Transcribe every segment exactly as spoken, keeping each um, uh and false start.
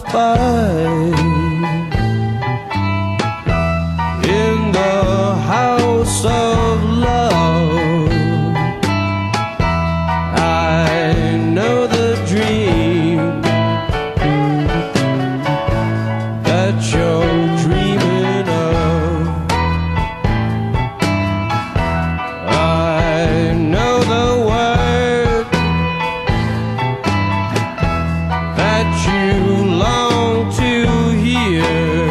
spy in the house of love. I know the dream that you're dreaming of. I know the word that you long to hear.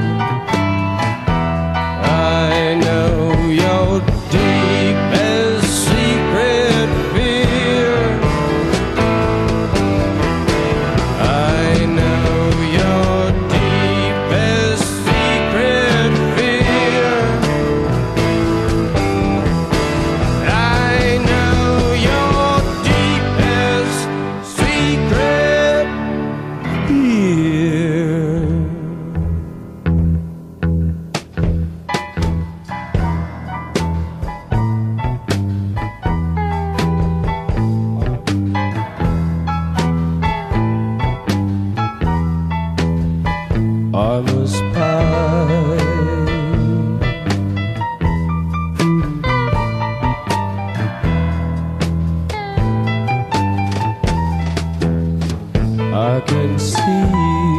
I know your deepest secret fear. I know your deepest secret fear. I know your deepest secret fear. I must pie. I can see